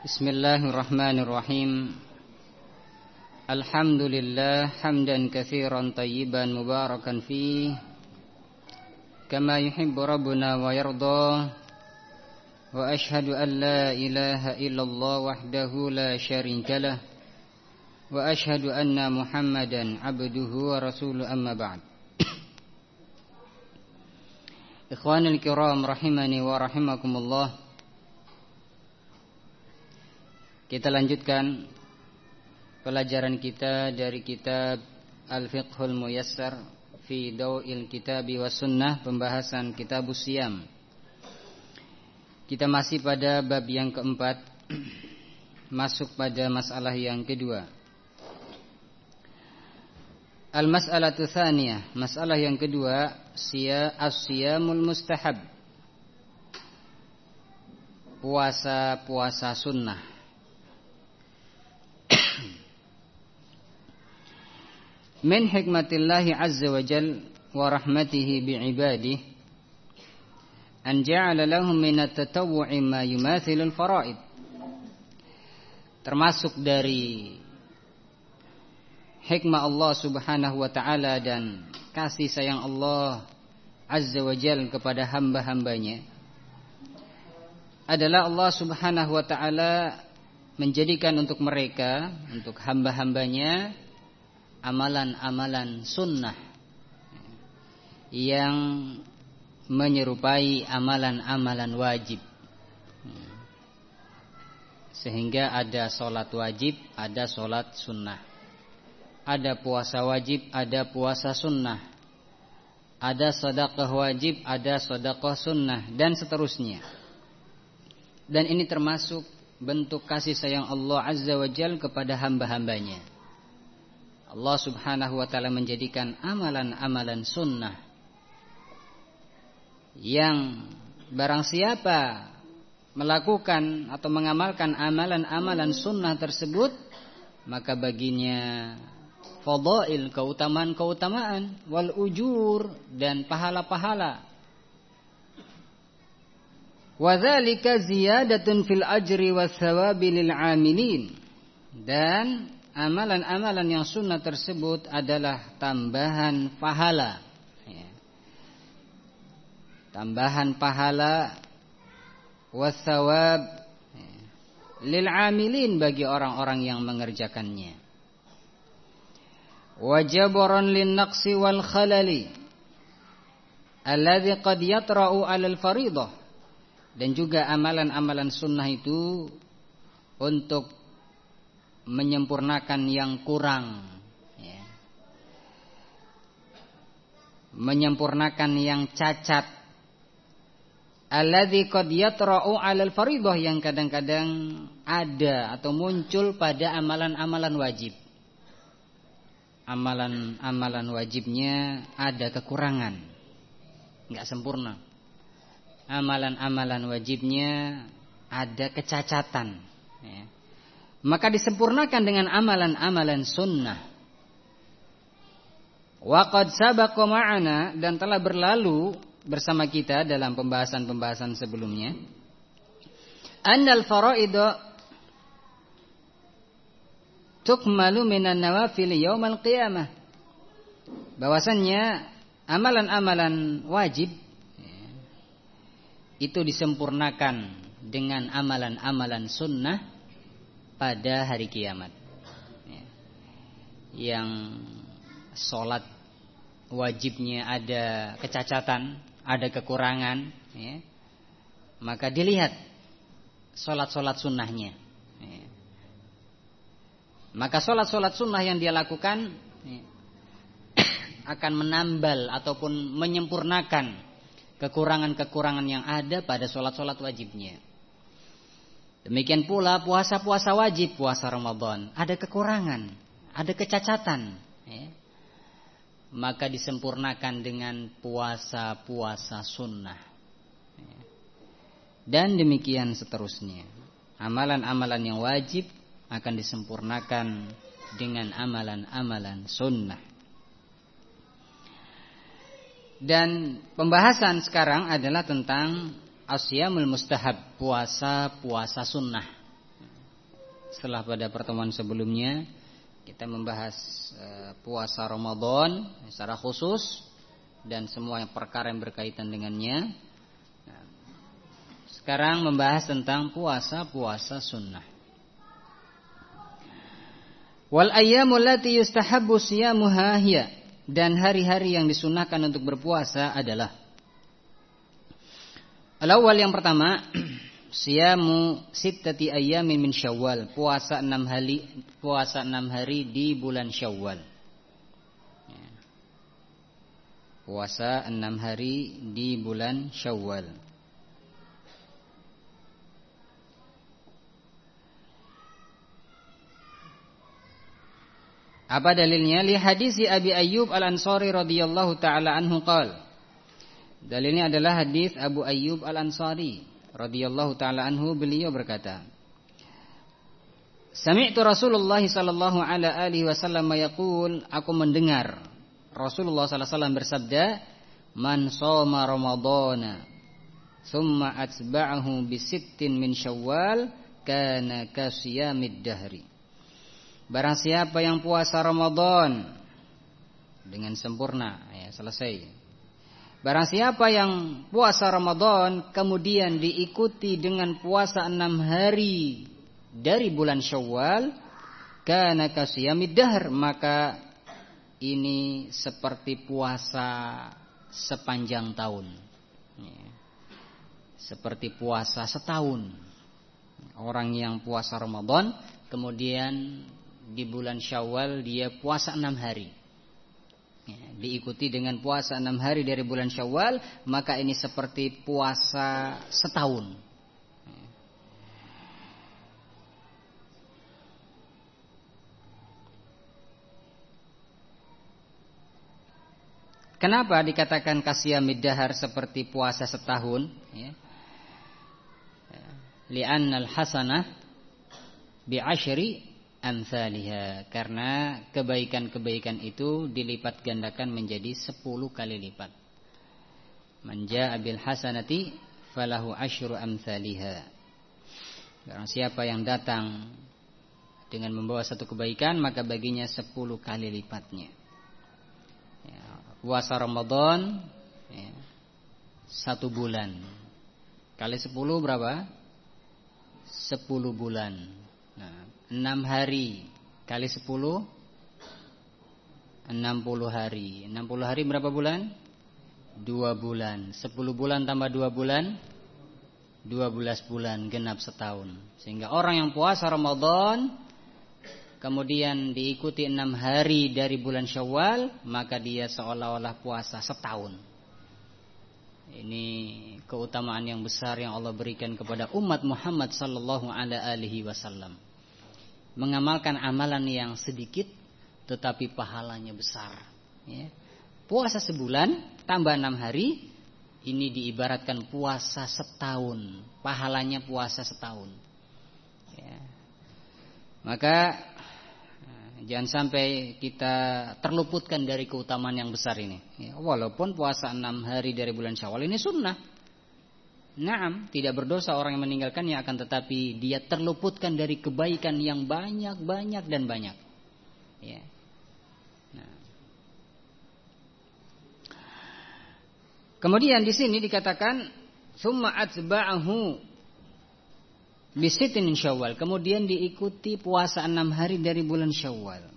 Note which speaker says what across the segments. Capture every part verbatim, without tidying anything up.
Speaker 1: Bismillahirrahmanirrahim. Alhamdulillah hamdan katsiran tayyiban mubarakan fihi kama yuhibbu rabbuna wa yarda. Wa ashhadu an la ilaha illallah wahdahu la syarika lah. Wa ashhadu anna Muhammadan abduhu wa rasuluhu, amma ba'd. Ikhwanul kiram rahimani wa rahimakumullah. Kita lanjutkan pelajaran kita dari kitab Al-Fiqhul Muyassar fi Daw'il Kitabi was Sunnah, pembahasan Kitabus Siyam. Kita masih pada bab yang keempat, masuk pada masalah yang kedua. Al-mas'alatu tsaniyah, masalah yang kedua, siya as-siyamul mustahab. Puasa-puasa sunnah. Min hikmatillahi azza wa jal wa rahmatihi bi'ibadihi an ja'ala lahum min at-tatawwu'i ma yumathilu al-fara'id. Termasuk dari hikmah Allah subhanahu wa ta'ala dan kasih sayang Allah azza wa jal kepada hamba-hambanya adalah Allah subhanahu wa ta'ala menjadikan untuk mereka, untuk hamba-hambanya, amalan-amalan sunnah yang menyerupai amalan-amalan wajib. Sehingga ada sholat wajib, ada sholat sunnah. Ada puasa wajib, ada puasa sunnah. Ada sedekah wajib, ada sedekah sunnah, dan seterusnya. Dan ini termasuk bentuk kasih sayang Allah azza wa jal kepada hamba-hambanya. Allah subhanahu wa ta'ala menjadikan amalan-amalan sunnah yang barang siapa melakukan atau mengamalkan amalan-amalan sunnah tersebut, maka baginya fadail, keutamaan-keutamaan, wal ujur, dan pahala-pahala. Wa dzalika ziyadatun fil ajri was thawabi lil 'amilin. Dan amalan-amalan yang sunnah tersebut adalah tambahan pahala, ya. Tambahan pahala wassawab, ya, lil amilin, bagi orang-orang yang mengerjakannya. Wajabaran lin naqsi wal khalali alladhi qad yatra'u 'alal fariḍah. Dan juga amalan-amalan sunnah itu untuk menyempurnakan yang kurang, ya. Menyempurnakan yang cacat. Alladzi qad yatra'u 'alal fariḍah, yang kadang-kadang ada atau muncul pada amalan-amalan wajib. Amalan-amalan wajibnya ada kekurangan, enggak sempurna. Amalan-amalan wajibnya ada kecacatan, ya. Maka disempurnakan dengan amalan-amalan sunnah. Wa qad sabaqa ma'ana, dan telah berlalu bersama kita dalam pembahasan-pembahasan sebelumnya, annal fara'idha tukmalu minan nawafil yaumal qiyamah. Bahwasannya amalan-amalan wajib, ya, itu disempurnakan dengan amalan-amalan sunnah pada hari kiamat, ya. Yang sholat wajibnya ada kecacatan, ada kekurangan, ya, maka dilihat sholat-sholat sunnahnya, ya. Maka sholat-sholat sunnah yang dia lakukan, ya, akan menambal ataupun menyempurnakan kekurangan-kekurangan yang ada pada sholat-sholat wajibnya. Demikian pula puasa-puasa wajib, puasa Ramadan, ada kekurangan, ada kecacatan, ya. Maka disempurnakan dengan puasa-puasa sunnah, ya. Dan demikian seterusnya. Amalan-amalan yang wajib akan disempurnakan dengan amalan-amalan sunnah. Dan pembahasan sekarang adalah tentang asyamul mustahab, puasa-puasa sunnah. Setelah pada pertemuan sebelumnya kita membahas uh, puasa Ramadan secara khusus dan semua perkara yang berkaitan dengannya. Nah, sekarang membahas tentang puasa-puasa sunnah. Wal ayyamul lati yustahabbu siyamuha hiya, dan hari-hari yang disunahkan untuk berpuasa adalah al-awwal, yang pertama, siyamu sittati ayyamin min Syawal, puasa enam hari, puasa enam hari di bulan Syawal. Puasa enam hari di bulan Syawal. Apa dalilnya? Li hadisi Abi Ayyub Al-Ansari radhiyallahu taala anhu qala. Dalilnya adalah hadis Abu Ayyub Al-Ansari radhiyallahu taala anhu, beliau berkata, Sami'tu Rasulullah sallallahu alaihi wasallam yaqul, aku mendengar Rasulullah sallallahu alaihi wasallam bersabda, man shoma ramadhana thumma atba'ahu bi sittin min Syawal kana kasiyamid dahri. Barang siapa yang puasa Ramadan dengan sempurna, ya, selesai. Barang siapa yang puasa Ramadan kemudian diikuti dengan puasa enam hari dari bulan Syawal, kana kasiyamid dahr, maka ini seperti puasa sepanjang tahun, ya, seperti puasa setahun. Orang yang puasa Ramadan kemudian di bulan Syawal dia puasa enam hari, ya, diikuti dengan puasa enam hari dari bulan Syawal, maka ini seperti puasa setahun. Kenapa dikatakan kasiyamid dahar, seperti puasa setahun? Ya. Li'annal hasanah bi'asyri amsalihha, karena kebaikan-kebaikan itu dilipat gandakan menjadi sepuluh kali lipat. Man jaa'a bil hasanati falahu asyru amsalihha. Barang siapa yang datang dengan membawa satu kebaikan, maka baginya sepuluh kali lipatnya. Ya, puasa Ramadan, ya, satu bulan kali sepuluh berapa? Sepuluh bulan. Nah, enam hari kali sepuluh, enam puluh hari. Enam puluh hari berapa bulan? Dua bulan. Sepuluh bulan tambah dua bulan, dua belas bulan, genap setahun. Sehingga orang yang puasa Ramadan kemudian diikuti enam hari dari bulan Syawal, maka dia seolah-olah puasa setahun. Ini keutamaan yang besar yang Allah berikan kepada umat Muhammad sallallahu alaihi wasallam. Mengamalkan amalan yang sedikit tetapi pahalanya besar, ya. Puasa sebulan tambah enam hari, ini diibaratkan puasa setahun, pahalanya puasa setahun, ya. Maka jangan sampai kita terluputkan dari keutamaan yang besar ini, ya. Walaupun puasa enam hari dari bulan Syawal ini sunnah, naam, tidak berdosa orang yang meninggalkannya, akan tetapi dia terluputkan dari kebaikan yang banyak-banyak dan banyak, ya. Nah. Kemudian di sini dikatakan summa atba'ahu bisitin min Syawal, kemudian diikuti puasa enam hari dari bulan Syawal.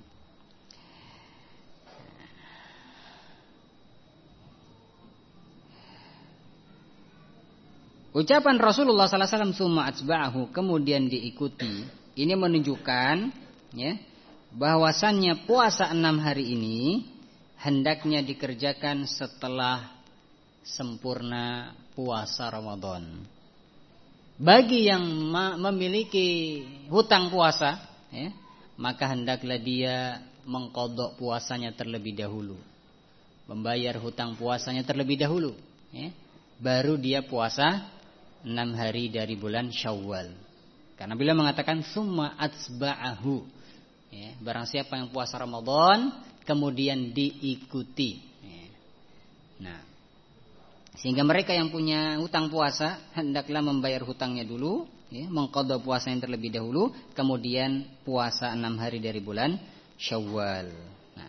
Speaker 1: Ucapan Rasulullah sallallahu alaihi wasallam summa atba'ahu, kemudian diikuti, ini menunjukkan, ya, bahwasannya puasa enam hari ini hendaknya dikerjakan setelah sempurna puasa Ramadan. Bagi yang memiliki hutang puasa, ya, maka hendaklah dia mengqadha puasanya terlebih dahulu, membayar hutang puasanya terlebih dahulu, ya, baru dia puasa enam hari dari bulan Syawal. Karena beliau mengatakan summa atsba'ahu, ya, barang siapa yang puasa Ramadan kemudian diikuti, ya. Nah, sehingga mereka yang punya hutang puasa hendaklah membayar hutangnya dulu, ya, mengqadha puasa yang terlebih dahulu, kemudian puasa enam hari dari bulan Syawal. Nah.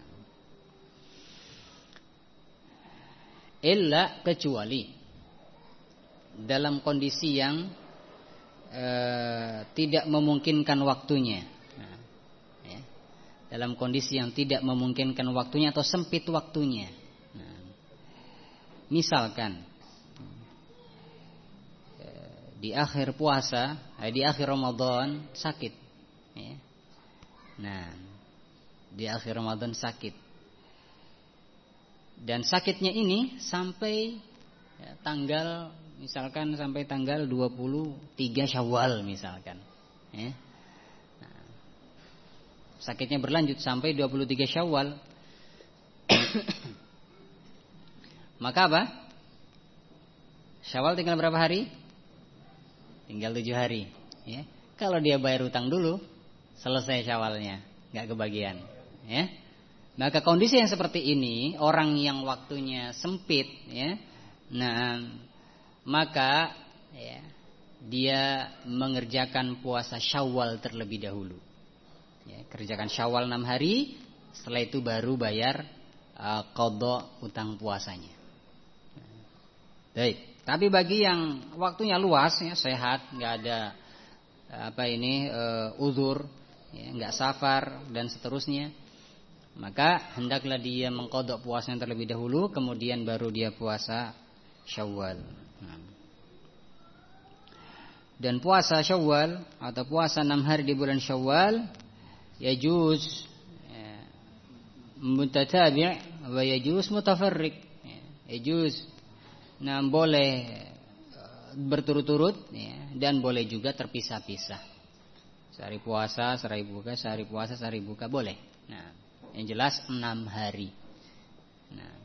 Speaker 1: Illa kecuali dalam kondisi yang eh, tidak memungkinkan waktunya. Nah, ya, dalam kondisi yang tidak memungkinkan waktunya atau sempit waktunya. Nah, misalkan di akhir puasa, di akhir Ramadan sakit, ya. Nah, di akhir Ramadan sakit, dan sakitnya ini sampai ya, tanggal, misalkan sampai tanggal dua puluh tiga Syawal misalkan, ya. Nah, sakitnya berlanjut sampai dua puluh tiga Syawal. Maka apa? Syawal tinggal berapa hari? Tinggal tujuh hari, ya. Kalau dia bayar utang dulu, selesai Syawalnya, nggak kebagian, ya. Maka kondisi yang seperti ini, orang yang waktunya sempit, ya, nah, maka ya, dia mengerjakan puasa Syawal terlebih dahulu, ya, kerjakan Syawal enam hari, setelah itu baru bayar uh, qadha utang puasanya. Baik. Tapi bagi yang waktunya luas, ya, sehat, nggak ada apa ini uh, uzur, ya, nggak safar dan seterusnya, maka hendaklah dia mengqadha puasanya terlebih dahulu, kemudian baru dia puasa Syawal. Nah. Dan puasa Syawal atau puasa enam hari di bulan Syawal yajuz ya, mutatabi' wa yajuz mutafarriq, ya, yajuz. Nah, boleh berturut-turut, ya, dan boleh juga terpisah-pisah. Sehari puasa, sehari buka, sehari puasa, sehari buka, boleh. Nah, yang jelas enam hari. Nah.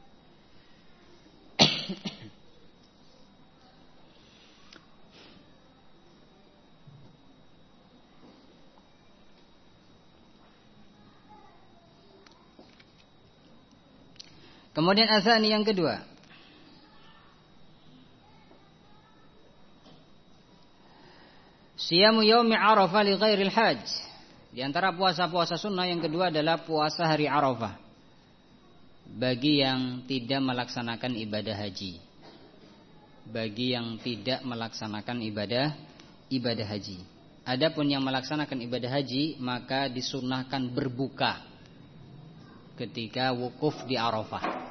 Speaker 1: Kemudian azani yang kedua. Siyamu yaumi Arafah li ghairil hajj. Di antara puasa-puasa sunnah yang kedua adalah puasa hari Arafah bagi yang tidak melaksanakan ibadah haji. Bagi yang tidak melaksanakan ibadah ibadah haji. Adapun yang melaksanakan ibadah haji, maka disunnahkan berbuka ketika wukuf di Arafah.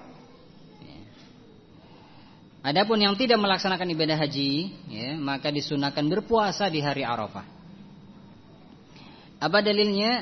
Speaker 1: Adapun yang tidak melaksanakan ibadah haji, ya, maka disunahkan berpuasa di hari Arafah. Apa dalilnya?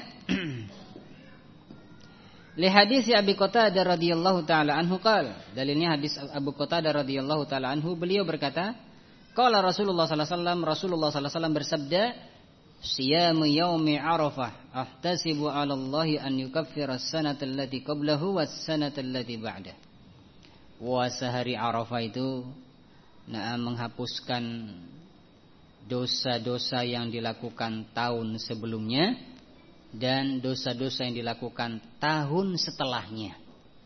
Speaker 1: Li hadis Abi Qatadah radhiyallahu taala anhu qala. Dalilnya hadis Abu Qatadah radhiyallahu taala anhu, beliau berkata, qala Rasulullah sallallahu alaihi wasallam, Rasulullah sallallahu alaihi wasallam bersabda, "Siyamu yaumi Arafah ahtasibu 'ala Allah an yukaffira as-sanata allati qablahu was-sanata allati ba'dahu." Puasa hari Arafah itu nah, menghapuskan dosa-dosa yang dilakukan tahun sebelumnya dan dosa-dosa yang dilakukan tahun setelahnya.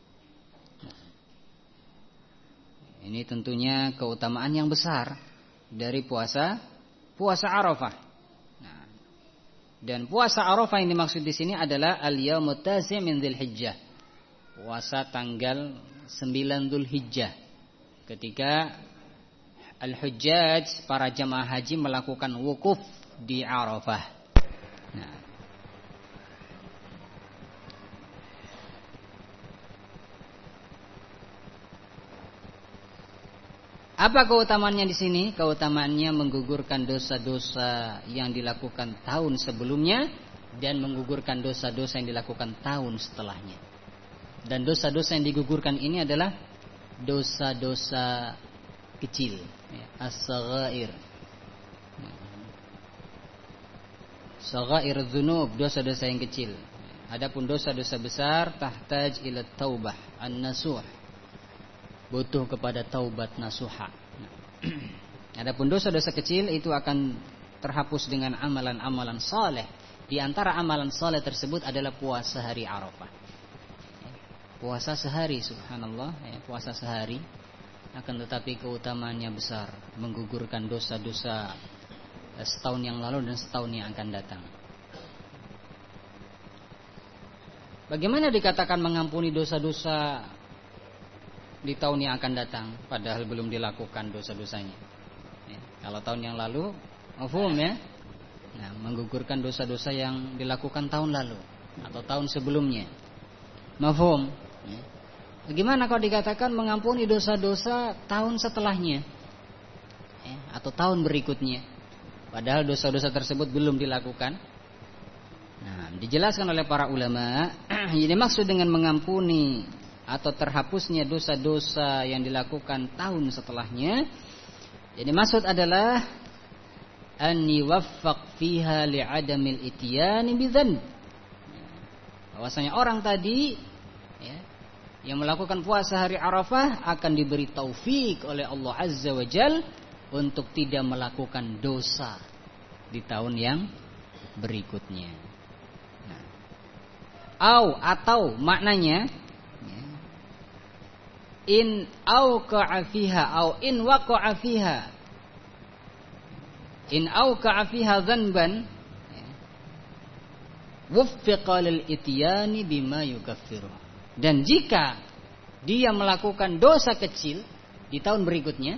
Speaker 1: Ini tentunya keutamaan yang besar dari puasa puasa Arafah. Nah, dan puasa Arafah yang dimaksud di sini adalah al-yaumut tasi' min Dzulhijjah. Puasa tanggal sembilan Dzulhijjah, ketika al-hujjaj, para jamaah haji melakukan wukuf di Arafah. Nah, apa keutamaannya di sini? Keutamaannya menggugurkan dosa-dosa yang dilakukan tahun sebelumnya dan menggugurkan dosa-dosa yang dilakukan tahun setelahnya. Dan dosa-dosa yang digugurkan ini adalah dosa-dosa kecil, ya, as-saghair. Saghair dzunub, dosa-dosa yang kecil. Adapun dosa-dosa besar tahtaj ila taubah an-nasuh. Butuh kepada taubat nasuha. Adapun dosa-dosa kecil itu akan terhapus dengan amalan-amalan saleh. Di antara amalan saleh tersebut adalah puasa hari Arafah. Puasa sehari, subhanallah, ya, puasa sehari, akan tetapi keutamaannya besar, menggugurkan dosa-dosa setahun yang lalu dan setahun yang akan datang. Bagaimana dikatakan mengampuni dosa-dosa di tahun yang akan datang, padahal belum dilakukan dosa-dosanya? Ya, kalau tahun yang lalu, mafhum ya, nah, menggugurkan dosa-dosa yang dilakukan tahun lalu atau tahun sebelumnya, mafhum. Ya. Bagaimana kalau dikatakan mengampuni dosa-dosa tahun setelahnya, ya, atau tahun berikutnya, padahal dosa-dosa tersebut belum dilakukan? Nah, dijelaskan oleh para ulama, yang dimaksud dengan mengampuni atau terhapusnya dosa-dosa yang dilakukan tahun setelahnya, yang dimaksud adalah an yuwaffaq fiha li'adamil ityani bidzanb. Bahwasanya orang tadi ya, yang melakukan puasa hari Arafah akan diberi taufik oleh Allah Azza wa Jalla untuk tidak melakukan dosa di tahun yang berikutnya. Au atau maknanya in auqa'a fiha au in waqa'a fiha in auqa'a fiha dzanban wuffiqa lil ityani bima yukaffiru. Dan jika dia melakukan dosa kecil di tahun berikutnya,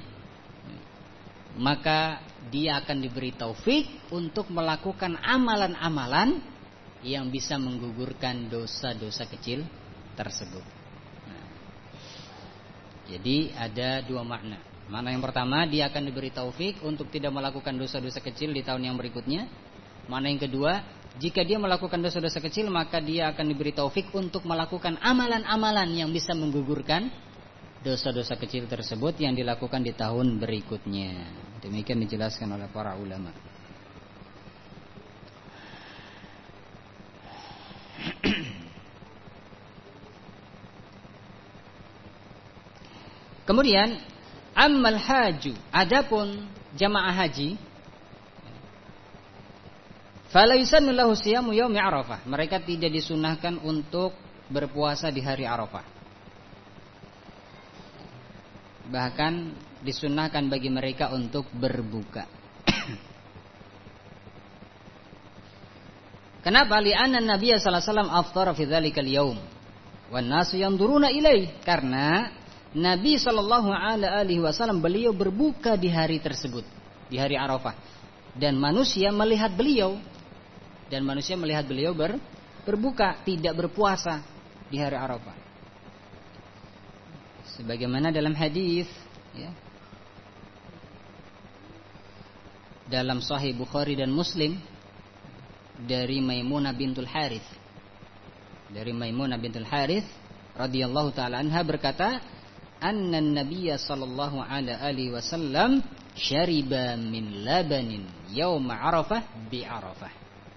Speaker 1: maka dia akan diberi taufik untuk melakukan amalan-amalan yang bisa menggugurkan dosa-dosa kecil tersebut. Nah, jadi ada dua makna. Makna yang pertama, dia akan diberi taufik untuk tidak melakukan dosa-dosa kecil di tahun yang berikutnya. Makna yang kedua, jika dia melakukan dosa-dosa kecil, maka dia akan diberi taufik untuk melakukan amalan-amalan yang bisa menggugurkan dosa-dosa kecil tersebut yang dilakukan di tahun berikutnya. Demikian dijelaskan oleh para ulama. Kemudian ammal haju, adapun jamaah haji, fala yusannu lahu siyamu yaumi Arafah. Mereka tidak disunahkan untuk berpuasa di hari Arafah. Bahkan disunahkan bagi mereka untuk berbuka. Kenapa? Li'anna Nabiya sallallahu alaihi wasallam aftara fi dzalikal yaum wan nasu yanzuruna ilaih. Karena Nabi sallallahu alaihi wasallam beliau berbuka di hari tersebut, di hari Arafah, dan manusia melihat beliau dan manusia melihat beliau ber, berbuka, tidak berpuasa di hari Arafah. Sebagaimana dalam hadis ya, dalam Sahih Bukhari dan Muslim dari Maimunah bintul Harith, dari Maimunah bintul Harith radhiyallahu taala anha berkata, anna Nabiyya sallallahu alaihi wasallam syariba min labanin yaum Arafah bi Arafah.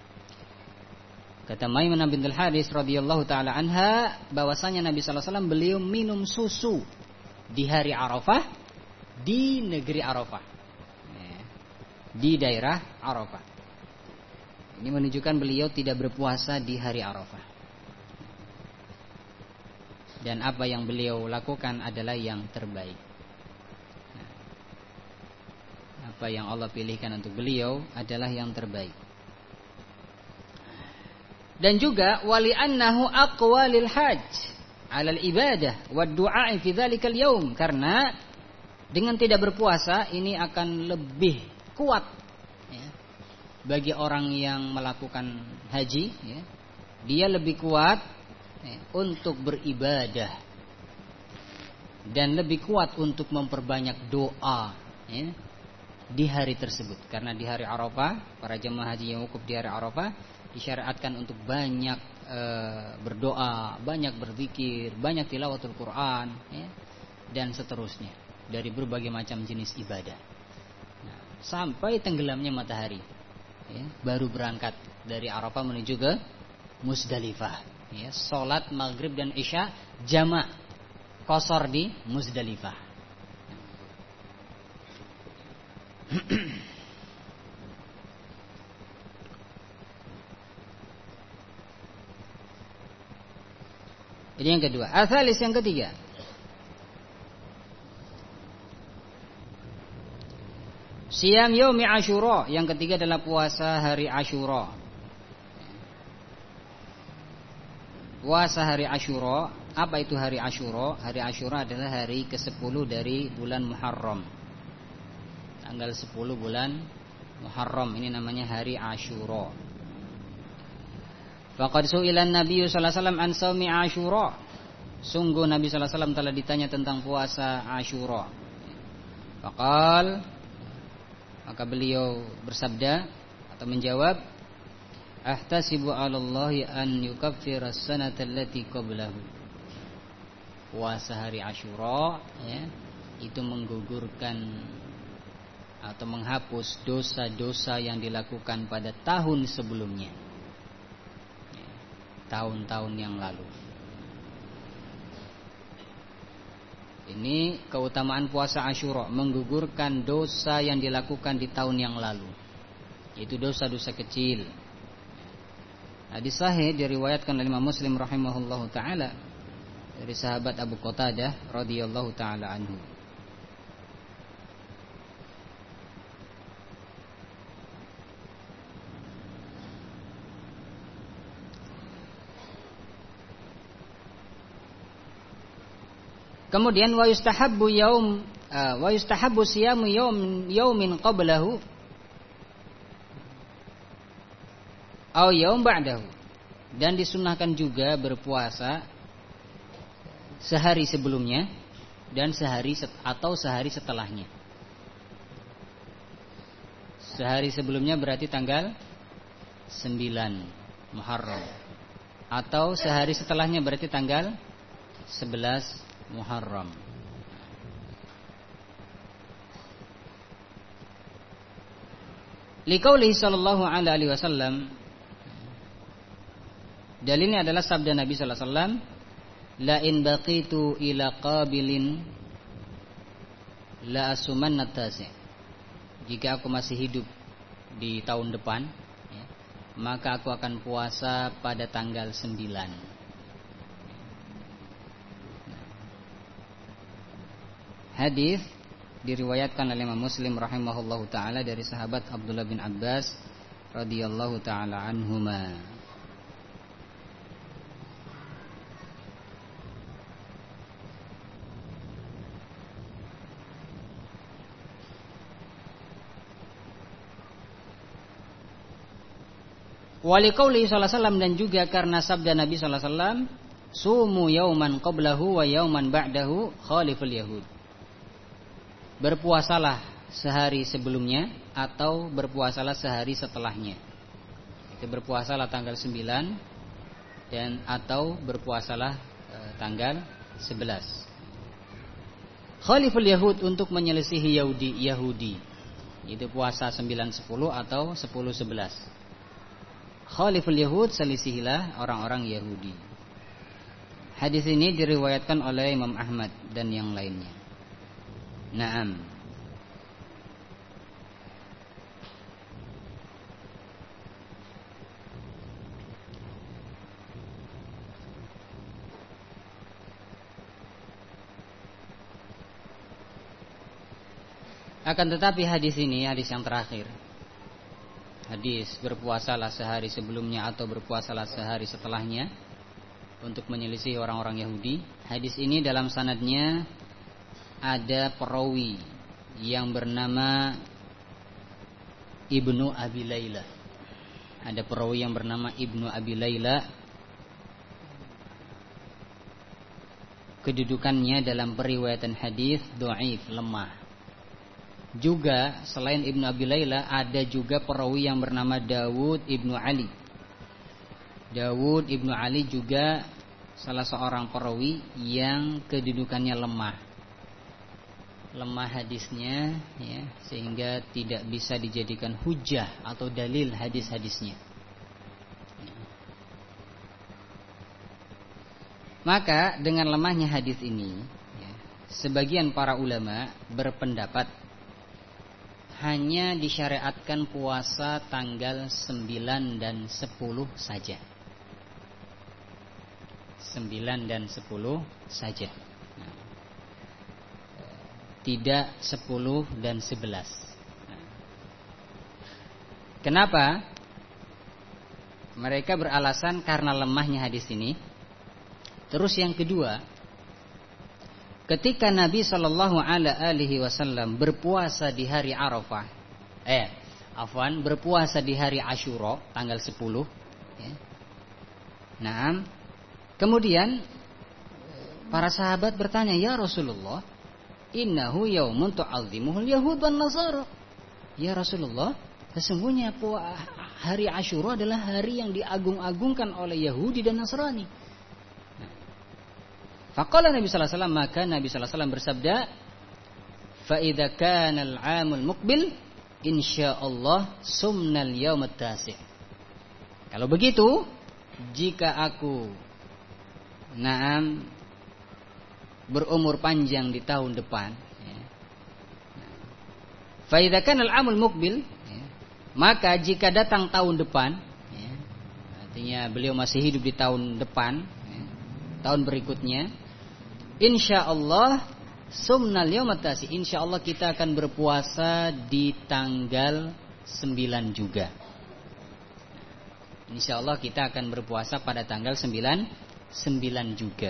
Speaker 1: Kata Maimunah bintul Harith radhiyallahu taala anha, bahwasanya Nabi sallallahu alaihi wasallam beliau minum susu di hari Arafah di negeri Arafah, di daerah Arafah. Ini menunjukkan beliau tidak berpuasa di hari Arafah. Dan apa yang beliau lakukan adalah yang terbaik. Apa yang Allah pilihkan untuk beliau adalah yang terbaik. Dan juga wali annahu aqwa lil hajj 'ala al ibadah wad du'a fi dzalikal yaum, karena dengan tidak berpuasa ini akan lebih kuat ya, bagi orang yang melakukan haji ya, dia lebih kuat ya, untuk beribadah dan lebih kuat untuk memperbanyak doa ya, di hari tersebut. Karena di hari Arafah, para jemaah haji yang wukuf di hari Arafah disyariatkan untuk banyak e, berdoa, banyak berzikir, banyak tilawatul Quran ya, dan seterusnya dari berbagai macam jenis ibadah. Nah, sampai tenggelamnya matahari ya, baru berangkat dari Arafah menuju ke Musdalifah ya, salat maghrib dan isya jamak qashar di Musdalifah. Ini yang kedua. Atsalis, yang ketiga, Siyam yaumi Asyura, yang ketiga adalah puasa hari Asyura. Puasa hari Asyura, apa itu hari Asyura? Hari Asyura adalah hari kesepuluh dari bulan Muharram. Tanggal sepuluh bulan Muharram, ini namanya hari Asyura. Faqad su'ila an-nabiy sallallahu alaihi wasallam an shaumi Asyura. Sungguh Nabi sallallahu alaihi wasallam telah ditanya tentang puasa Asyura. Faqal, maka beliau bersabda atau menjawab, ahtasibu 'ala Allahi an yukaffira as-sanata allati qablahu. Puasa hari Asyura, ya, itu menggugurkan atau menghapus dosa-dosa yang dilakukan pada tahun sebelumnya, ya, tahun-tahun yang lalu. Ini keutamaan puasa Asyura, menggugurkan dosa yang dilakukan di tahun yang lalu, yaitu dosa-dosa kecil. Hadis sahih diriwayatkan oleh Imam Muslim rahimahullahu taala dari sahabat Abu Qatadah radhiyallahu taala anhu. Kemudian wa yustahabbu yaum uh, wa yustahabbu siyamu yaum yaumin qablahu aw yaum ba'dahu, dan disunnahkan juga berpuasa sehari sebelumnya dan sehari set, atau sehari setelahnya. Sehari sebelumnya berarti tanggal sembilan Muharram, atau sehari setelahnya berarti tanggal sebelas Muharram. Liqaulihi sallallahu alaihi wasallam, dalilnya adalah sabda Nabi sallallahu alaihi wasallam, la in baqitu ila qabilin la asumanna tasi'. Jika aku masih hidup di tahun depan, ya, maka aku akan puasa pada tanggal sembilan. Hadis diriwayatkan oleh Imam Muslim rahimahullahu taala dari sahabat Abdullah bin Abbas radhiyallahu taala anhuma. Wali qauli sallallahu alaihi wasallam, dan juga karena sabda Nabi sallallahu alaihi wasallam, sumu yauman qablahu wa yauman ba'dahu khaliful yahud. Berpuasalah sehari sebelumnya atau berpuasalah sehari setelahnya. Itu berpuasalah tanggal sembilan dan atau berpuasalah e, tanggal sebelas. Khaliful yahud, untuk menyelisihi Yahudi Yahudi. Itu puasa sembilan sepuluh atau sepuluh sebelas. Khaliful yahud, selisihilah orang-orang Yahudi. Hadis ini diriwayatkan oleh Imam Ahmad dan yang lainnya. Naam. Akan tetapi hadis ini, hadis yang terakhir, hadis berpuasalah sehari sebelumnya atau berpuasalah sehari setelahnya untuk menyelisih orang-orang Yahudi. Hadis ini dalam sanadnya ada perawi yang bernama Ibnu Abi Layla. Ada perawi yang bernama Ibnu Abi Layla. Kedudukannya dalam periwayatan hadis dhaif, lemah. Juga selain Ibnu Abi Layla ada juga perawi yang bernama Dawud Ibnu Ali. Dawud Ibnu Ali juga salah seorang perawi yang kedudukannya lemah. Lemah hadisnya, ya, sehingga tidak bisa dijadikan hujah atau dalil hadis-hadisnya. Maka dengan lemahnya hadis ini, ya, sebagian para ulama berpendapat hanya disyariatkan puasa tanggal sembilan dan sepuluh saja. sembilan dan sepuluh saja. Tidak sepuluh dan sebelas. Nah, Kenapa? Mereka beralasan karena lemahnya hadis ini. Terus yang kedua, ketika Nabi Shallallahu Alaihi Wasallam berpuasa di hari Arafah, eh, afwan, berpuasa di hari Asyura tanggal sepuluh. Ya. Nah, kemudian para sahabat bertanya, ya Rasulullah, innahu yaumun tu'azzimuhul yahud wan nasara. Ya Rasulullah, sesungguhnya hari Asyura adalah hari yang diagung-agungkan oleh Yahudi dan Nasrani. Faqala Nabi sallallahu alaihi wasallam, maka Nabi sallallahu alaihi wasallam bersabda, fa idza kana al-'amul muqbil insyaallah sumnal yaumat tasi'. Kalau begitu, jika aku na'am berumur panjang di tahun depan, ya. Fa idza kana al-'amul muqbil, ya, maka jika datang tahun depan, ya, artinya beliau masih hidup di tahun depan, ya, tahun berikutnya, insyaallah sumnal yaumat tasi', insyaallah kita akan berpuasa di tanggal sembilan juga. Insyaallah kita akan berpuasa pada tanggal sembilan, sembilan juga.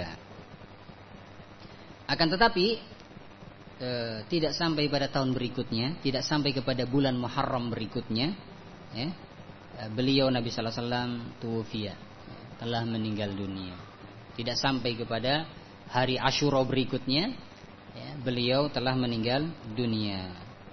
Speaker 1: Akan tetapi e, tidak sampai pada tahun berikutnya, tidak sampai kepada bulan Muharram berikutnya, ya, e, beliau Nabi sallallahu alaihi wasallam tuwfiya, telah meninggal dunia. Tidak sampai kepada hari Asyura berikutnya, ya, beliau telah meninggal dunia.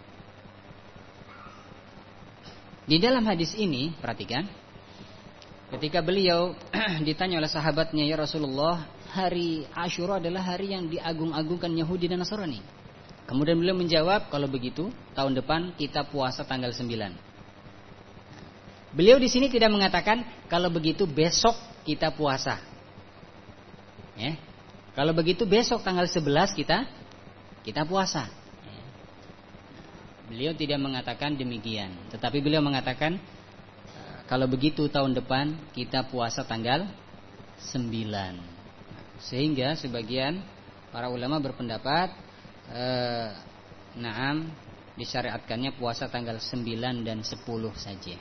Speaker 1: Di dalam hadis ini, perhatikan, ketika beliau ditanya oleh sahabatnya, ya Rasulullah, hari Asyura adalah hari yang diagung-agungkan Yahudi dan Nasrani. Kemudian beliau menjawab, kalau begitu tahun depan kita puasa tanggal sembilan. Beliau di sini tidak mengatakan kalau begitu besok kita puasa. Ya. Kalau begitu besok tanggal sebelas kita kita puasa. Ya. Beliau tidak mengatakan demikian, tetapi beliau mengatakan kalau begitu tahun depan kita puasa tanggal sembilan. Sehingga sebagian para ulama berpendapat eh, na'am disyariatkannya puasa tanggal sembilan dan sepuluh saja.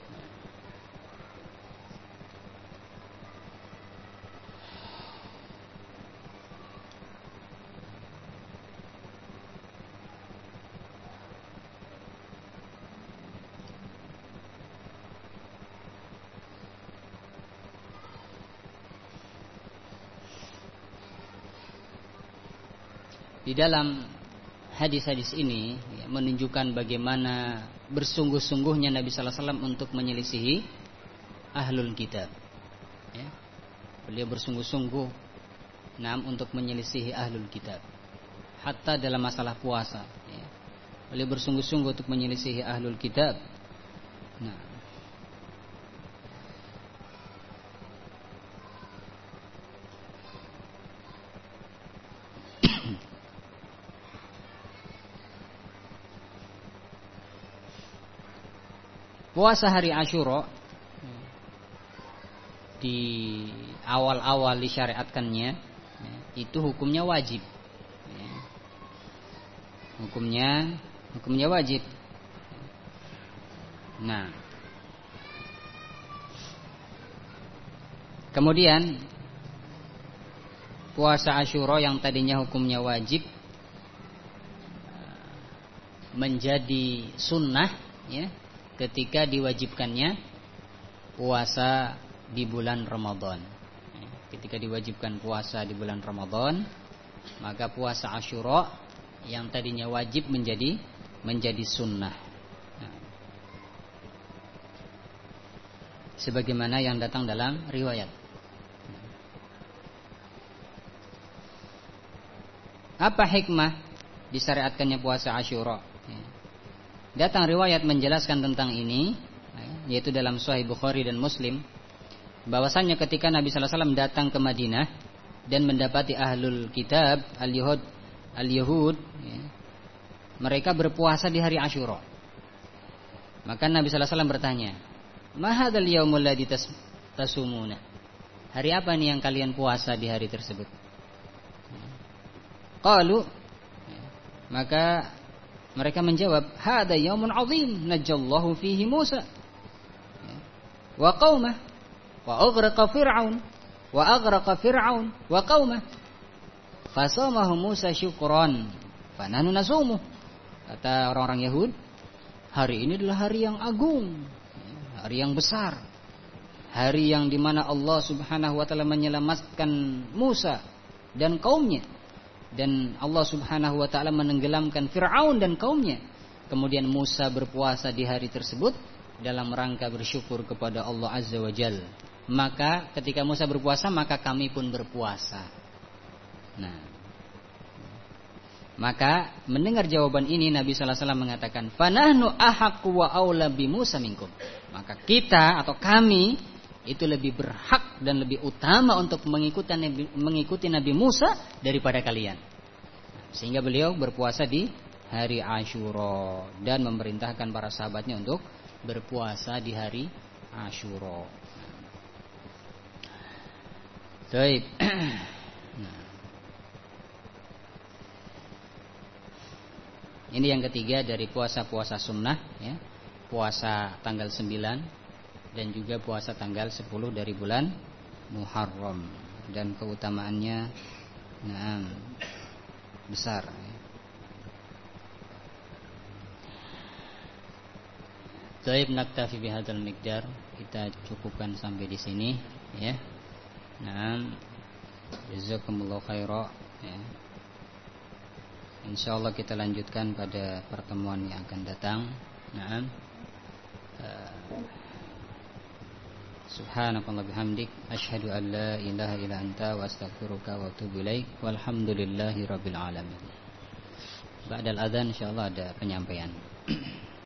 Speaker 1: Di dalam hadis-hadis ini, ya, menunjukkan bagaimana bersungguh-sungguhnya Nabi sallallahu alaihi wasallam untuk menyelisihi ahlul kitab. Ya. Beliau bersungguh-sungguh nam untuk menyelisihi ahlul kitab. Hatta dalam masalah puasa, ya. Beliau bersungguh-sungguh untuk menyelisihi ahlul kitab. Nah, puasa hari Asyura di awal-awal disyariatkannya, itu hukumnya wajib. Hukumnya hukumnya wajib. Nah, kemudian puasa Asyura yang tadinya hukumnya wajib menjadi sunnah, ya, ketika diwajibkannya puasa di bulan Ramadan. Ketika diwajibkan puasa di bulan Ramadan, maka puasa Asyura yang tadinya wajib menjadi menjadi sunnah. Sebagaimana yang datang dalam riwayat. Apa hikmah disyariatkannya puasa Asyura? Datang riwayat menjelaskan tentang ini, yaitu dalam Sahih Bukhari dan Muslim, bahwasannya ketika Nabi sallallahu alaihi wasallam datang ke Madinah dan mendapati ahlul kitab, al-Yahud, al-Yahud, ya, mereka berpuasa di hari Asyura. Maka Nabi sallallahu alaihi wasallam bertanya, "Ma hadzal yaumul ladzi tasumuna?" Hari apa nih yang kalian puasa di hari tersebut? Qalu, maka mereka menjawab, "Hadza yaumun 'azim, najallahu fihi Musa." wa qaumah wa aghraqa fir'aun wa aghraqa fir'aun wa qaumah fasamahu Musa syukran fanahnu nasumu. Kata orang-orang Yahud, hari ini adalah hari yang agung, hari yang besar, hari yang dimana Allah subhanahu wa ta'ala menyelamatkan Musa dan kaumnya, dan Allah subhanahu wa ta'ala menenggelamkan Fir'aun dan kaumnya. Kemudian Musa berpuasa di hari tersebut dalam rangka bersyukur kepada Allah azza wa jal. Maka ketika Musa berpuasa, maka kami pun berpuasa. Nah, maka mendengar jawaban ini Nabi sallallahu alaihi wasallam mengatakan, "Fanahnu ahaqqu wa aula bi Musa minkum." Maka kita atau kami itu lebih berhak dan lebih utama untuk mengikuti Nabi, mengikuti Nabi Musa daripada kalian. Sehingga beliau berpuasa di hari Asyura dan memerintahkan para sahabatnya untuk berpuasa di hari Asyura. Baik. Nah. Ini yang ketiga dari puasa-puasa sunnah, ya. Puasa tanggal sembilan dan juga puasa tanggal sepuluh dari bulan Muharram, dan keutamaannya nah, besar. Baik, naktafi bihadzal miqdar. Kita cukupkan sampai di sini, ya. Nah, jazakumullahu khairan, ya. Insyaallah kita lanjutkan pada pertemuan yang akan datang. Nah, uh, subhanakallah bihamdik asyhadu an la ilaha illa anta wa astaghfiruka wa atubu ilaik walhamdulillahi rabbil alamin. Ba'dal adzan insyaallah ada penyampaian.